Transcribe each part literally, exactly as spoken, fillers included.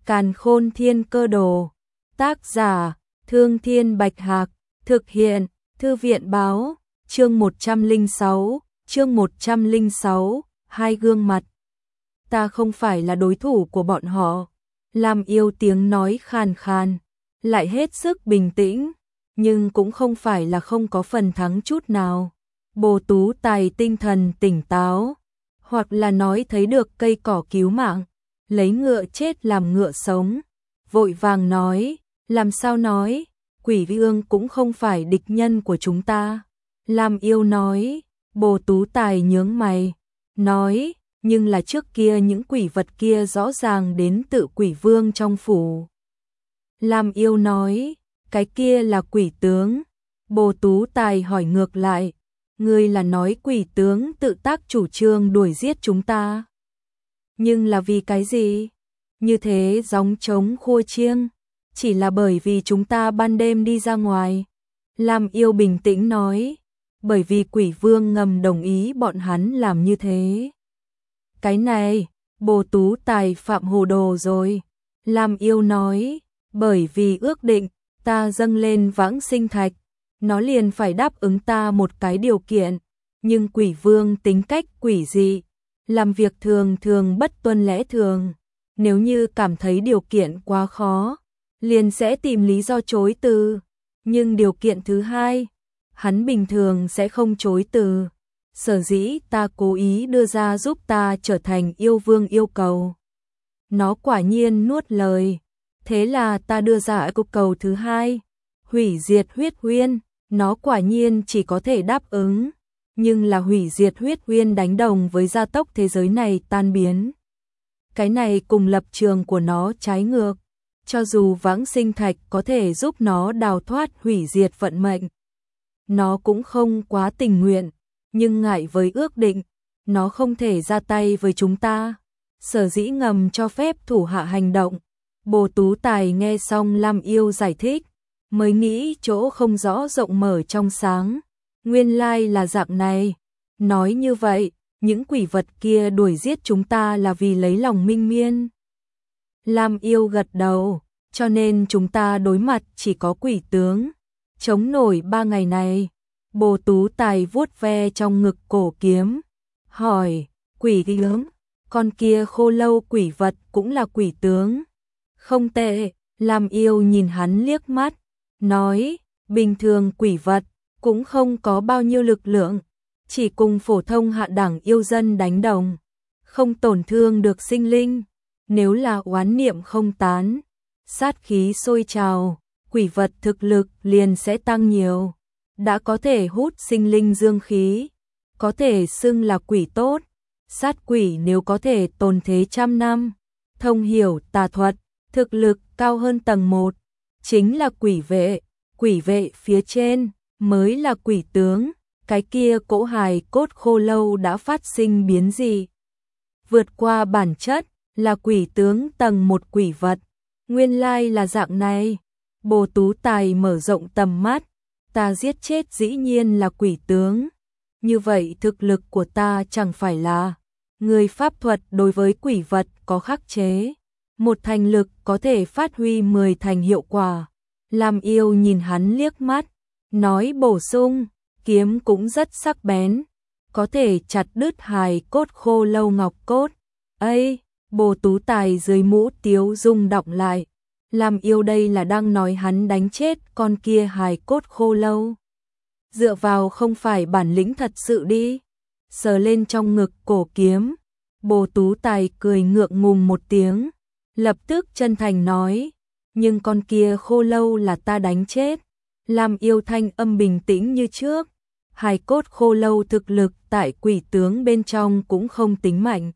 Càn Khôn Thiên Cơ Đồ. Tác giả: Thương Thiên Bạch Hạc. Thực hiện: Thư viện báo. Chương một trăm lẻ sáu, chương một trăm lẻ sáu, hai gương mặt. Ta không phải là đối thủ của bọn họ. Lam Yêu tiếng nói khàn khàn, lại hết sức bình tĩnh, nhưng cũng không phải là không có phần thắng chút nào. Bồ Tú Tài tinh thần tỉnh táo, hoặc là nói thấy được cây cỏ cứu mạng, lấy ngựa chết làm ngựa sống, vội vàng nói, làm sao nói, Quỷ Vương cũng không phải địch nhân của chúng ta. Lam Yêu nói. Bồ Tú Tài nhướng mày, nói, nhưng là trước kia những quỷ vật kia rõ ràng đến tự Quỷ Vương trong phủ. Lam Yêu nói, cái kia là quỷ tướng. Bồ Tú Tài hỏi ngược lại, ngươi là nói quỷ tướng tự tác chủ trương đuổi giết chúng ta? Nhưng là vì cái gì? Như thế gióng trống khua chiêng, chỉ là bởi vì chúng ta ban đêm đi ra ngoài. Lam Yêu bình tĩnh nói, bởi vì Quỷ Vương ngầm đồng ý bọn hắn làm như thế. Cái này, Bồ Tú Tài phạm hồ đồ rồi. Lam Yêu nói, bởi vì ước định, ta dâng lên vãng sinh thạch, nó liền phải đáp ứng ta một cái điều kiện, nhưng Quỷ Vương tính cách quỷ dị, làm việc thường thường bất tuân lẽ thường, nếu như cảm thấy điều kiện quá khó, liền sẽ tìm lý do chối từ, nhưng điều kiện thứ hai, hắn bình thường sẽ không chối từ. Sở dĩ ta cố ý đưa ra giúp ta trở thành yêu vương yêu cầu. Nó quả nhiên nuốt lời. Thế là ta đưa ra yêu cầu thứ hai, hủy diệt huyết uyên. Nó quả nhiên chỉ có thể đáp ứng. Nhưng là hủy diệt huyết uyên đánh đồng với gia tốc thế giới này tan biến. Cái này cùng lập trường của nó trái ngược. Cho dù vãng sinh thạch có thể giúp nó đào thoát hủy diệt vận mệnh, nó cũng không quá tình nguyện, nhưng ngại với ước định, nó không thể ra tay với chúng ta. Sở dĩ ngầm cho phép thủ hạ hành động. Bồ Tú Tài nghe xong Lam Yêu giải thích, mới nghĩ chỗ không rõ rộng mở trong sáng. Nguyên lai là dạng này. Nói như vậy, những quỷ vật kia đuổi giết chúng ta là vì lấy lòng Minh Miên. Lam Yêu gật đầu, cho nên chúng ta đối mặt chỉ có quỷ tướng. Chống nổi ba ngày này. Bồ Tú Tài vuốt ve trong ngực cổ kiếm, hỏi, quỷ tướng, con kia khô lâu quỷ vật cũng là quỷ tướng. Không tệ. Lam Yêu nhìn hắn liếc mắt, nói, bình thường quỷ vật cũng không có bao nhiêu lực lượng, chỉ cùng phổ thông hạ đẳng yêu dân đánh đồng, không tổn thương được sinh linh. Nếu là oán niệm không tán, sát khí sôi trào, quỷ vật thực lực liền sẽ tăng nhiều. Đã có thể hút sinh linh dương khí, có thể xưng là quỷ tốt. Sát quỷ nếu có thể tồn thế trăm năm, thông hiểu tà thuật, thực lực cao hơn tầng một, chính là quỷ vệ. Quỷ vệ phía trên mới là quỷ tướng. Cái kia cỗ hài cốt khô lâu đã phát sinh biến gì? Vượt qua bản chất, là quỷ tướng tầng một quỷ vật. Nguyên lai là dạng này. Bồ Tú Tài mở rộng tầm mắt, ta giết chết dĩ nhiên là quỷ tướng. Như vậy thực lực của ta chẳng phải là người pháp thuật đối với quỷ vật có khắc chế. Một thành lực có thể phát huy mười thành hiệu quả. Lam Yêu nhìn hắn liếc mắt, nói bổ sung, kiếm cũng rất sắc bén, có thể chặt đứt hài cốt khô lâu ngọc cốt. Ây, Bồ Tú Tài dưới mũ tiếu rung động lại. Lam Yêu đây là đang nói hắn đánh chết con kia hài cốt khô lâu. Dựa vào không phải bản lĩnh thật sự đi. Sờ lên trong ngực cổ kiếm. Bồ Tú Tài cười ngượng ngùng một tiếng, lập tức chân thành nói, nhưng con kia khô lâu là ta đánh chết. Lam Yêu thanh âm bình tĩnh như trước. Hài cốt khô lâu thực lực tại quỷ tướng bên trong cũng không tính mạnh.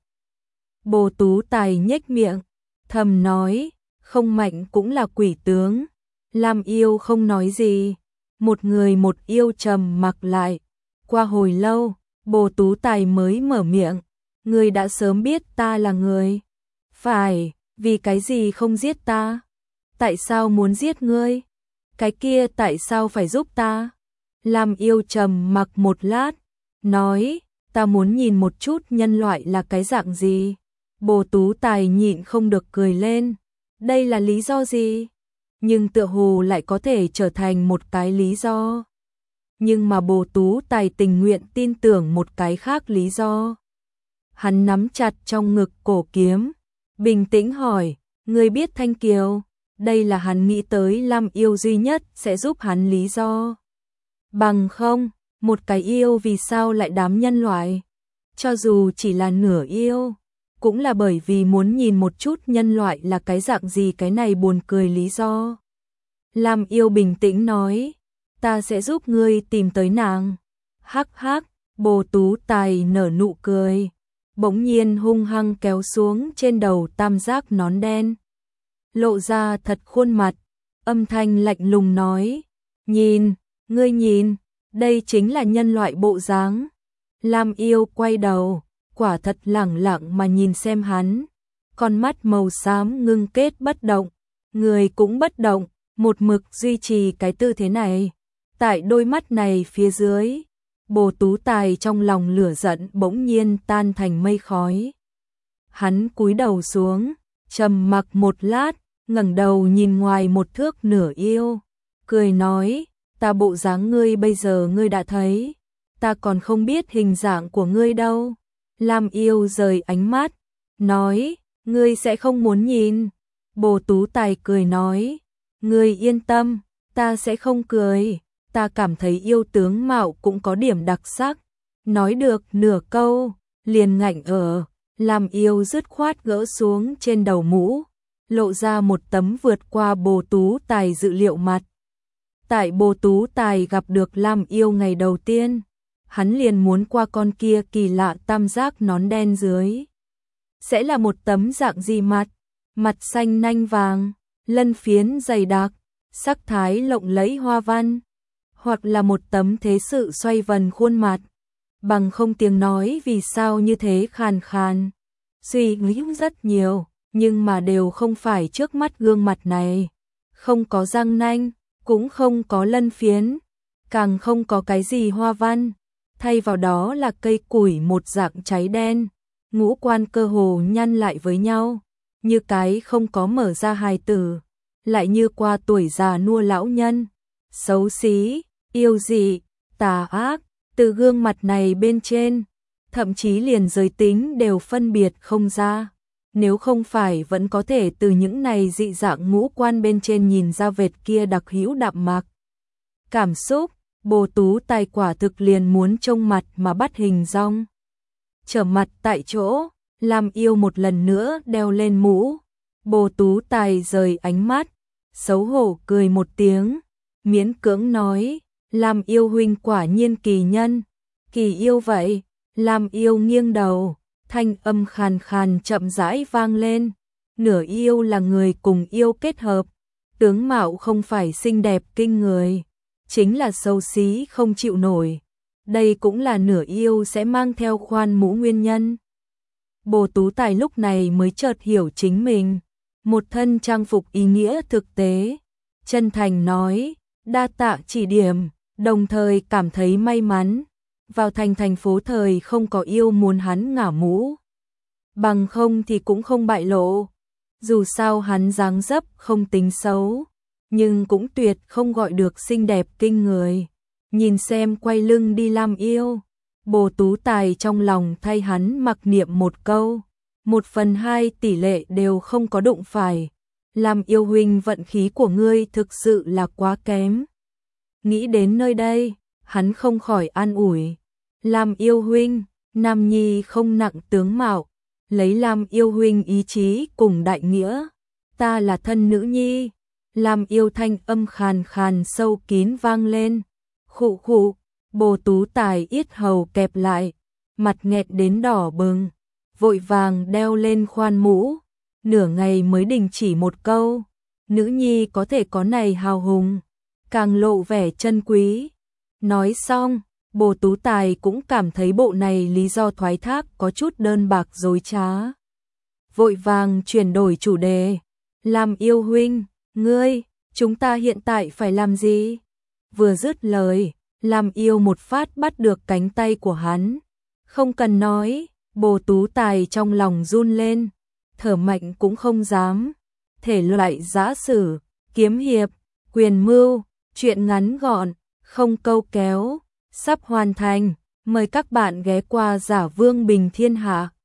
Bồ Tú Tài nhếch miệng, thầm nói, không mạnh cũng là quỷ tướng. Lam Yêu không nói gì. Một người một yêu trầm mặc lại. Qua hồi lâu, Bồ Tú Tài mới mở miệng, ngươi đã sớm biết ta là người. Phải, vì cái gì không giết ta? Tại sao muốn giết ngươi? Cái kia tại sao phải giúp ta? Lam Yêu trầm mặc một lát, nói, ta muốn nhìn một chút nhân loại là cái dạng gì. Bồ Tú Tài nhịn không được cười lên. đây là lý do gì? Nhưng tựa hồ lại có thể trở thành một cái lý do. Nhưng mà Bồ Tú Tài tình nguyện tin tưởng một cái khác lý do. Hắn nắm chặt trong ngực cổ kiếm, bình tĩnh hỏi, ngươi biết Thanh Kiều? Đây là hắn nghĩ tới Lam Yêu duy nhất sẽ giúp hắn lý do. Bằng không, một cái yêu vì sao lại đám nhân loại? Cho dù chỉ là nửa yêu, cũng là bởi vì muốn nhìn một chút nhân loại là cái dạng gì, cái này buồn cười lý do. Lam Yêu bình tĩnh nói, ta sẽ giúp ngươi tìm tới nàng. Hắc hắc, Bồ Tú Tài nở nụ cười, bỗng nhiên hung hăng kéo xuống trên đầu tam giác nón đen. Lộ ra thật khuôn mặt, âm thanh lạnh lùng nói, nhìn, ngươi nhìn, đây chính là nhân loại bộ dáng. Lam Yêu quay đầu, quả thật lẳng lặng mà nhìn xem hắn, con mắt màu xám ngưng kết bất động, người cũng bất động, một mực duy trì cái tư thế này. Tại đôi mắt này phía dưới, Bồ Tú Tài trong lòng lửa giận bỗng nhiên tan thành mây khói. Hắn cúi đầu xuống, trầm mặc một lát, ngẩng đầu nhìn ngoài một thước nửa yêu, cười nói, ta bộ dáng ngươi bây giờ ngươi đã thấy, ta còn không biết hình dạng của ngươi đâu. Lam Yêu rời ánh mắt, nói, ngươi sẽ không muốn nhìn. Bồ Tú Tài cười nói, ngươi yên tâm, ta sẽ không cười, ta cảm thấy yêu tướng mạo cũng có điểm đặc sắc. Nói được nửa câu, liền ngạnh ở, Lam Yêu dứt khoát gỡ xuống trên đầu mũ, lộ ra một tấm vượt qua Bồ Tú Tài dự liệu mặt. Tại Bồ Tú Tài gặp được Lam Yêu ngày đầu tiên, hắn liền muốn qua con kia kỳ lạ tam giác nón đen dưới. Sẽ là một tấm dạng gì mặt? Mặt xanh nanh vàng, lân phiến dày đặc, sắc thái lộng lẫy hoa văn, hoặc là một tấm thế sự xoay vần khuôn mặt, bằng không tiếng nói vì sao như thế khàn khàn. Suy nghĩ rất nhiều, nhưng mà đều không phải trước mắt gương mặt này, không có răng nanh, cũng không có lân phiến, càng không có cái gì hoa văn, thay vào đó là cây củi một dạng cháy đen, ngũ quan cơ hồ nhăn lại với nhau, như cái không có mở ra hài tử, lại như qua tuổi già nua lão nhân, xấu xí, yêu dị, tà ác, từ gương mặt này bên trên, thậm chí liền giới tính đều phân biệt không ra. Nếu không phải vẫn có thể từ những này dị dạng ngũ quan bên trên nhìn ra vệt kia đặc hữu đạm mạc cảm xúc, Bồ Tú Tài quả thực liền muốn trông mặt mà bắt hình dong. Trở mặt tại chỗ, Lam Yêu một lần nữa đeo lên mũ. Bồ Tú Tài rời ánh mắt, xấu hổ cười một tiếng, miễn cưỡng nói, Lam Yêu huynh quả nhiên kỳ nhân. Kỳ yêu vậy? Lam Yêu nghiêng đầu, thanh âm khàn khàn chậm rãi vang lên. Nửa yêu là người cùng yêu kết hợp, tướng mạo không phải xinh đẹp kinh người, chính là xấu xí không chịu nổi. Đây cũng là nửa yêu sẽ mang theo khoan mũ nguyên nhân. Bồ Tú Tài lúc này mới chợt hiểu chính mình, một thân trang phục ý nghĩa thực tế, chân thành nói, đa tạ chỉ điểm, đồng thời cảm thấy may mắn, vào thành thành phố thời không có yêu muốn hắn ngả mũ. Bằng không thì cũng không bại lộ, dù sao hắn dáng dấp không tính xấu, nhưng cũng tuyệt không gọi được xinh đẹp kinh người. Nhìn xem quay lưng đi Lam Yêu, Bồ Tú Tài trong lòng thay hắn mặc niệm một câu, một phần hai tỷ lệ đều không có đụng phải. Lam Yêu huynh vận khí của ngươi thực sự là quá kém. Nghĩ đến nơi đây, hắn không khỏi an ủi. Lam Yêu huynh, nam nhi không nặng tướng mạo, lấy Lam Yêu huynh ý chí cùng đại nghĩa, ta là thân nữ nhi. Lam Yêu thanh âm khàn khàn sâu kín vang lên. Khụ khụ, Bồ Tú Tài yết hầu kẹp lại, mặt nghẹt đến đỏ bừng, vội vàng đeo lên khoan mũ, nửa ngày mới đình chỉ một câu, nữ nhi có thể có này hào hùng, càng lộ vẻ chân quý. Nói xong, Bồ Tú Tài cũng cảm thấy bộ này lý do thoái thác có chút đơn bạc dối trá. Vội vàng chuyển đổi chủ đề, Lam Yêu huynh, ngươi, chúng ta hiện tại phải làm gì? Vừa dứt lời, Lam Yêu một phát bắt được cánh tay của hắn. Không cần nói, Bồ Tú Tài trong lòng run lên, thở mạnh cũng không dám. thể loại giã sử, kiếm hiệp, quyền mưu, truyện ngắn gọn, không câu kéo, sắp hoàn thành. Mời các bạn ghé qua Giả Vương Bình Thiên Hạ.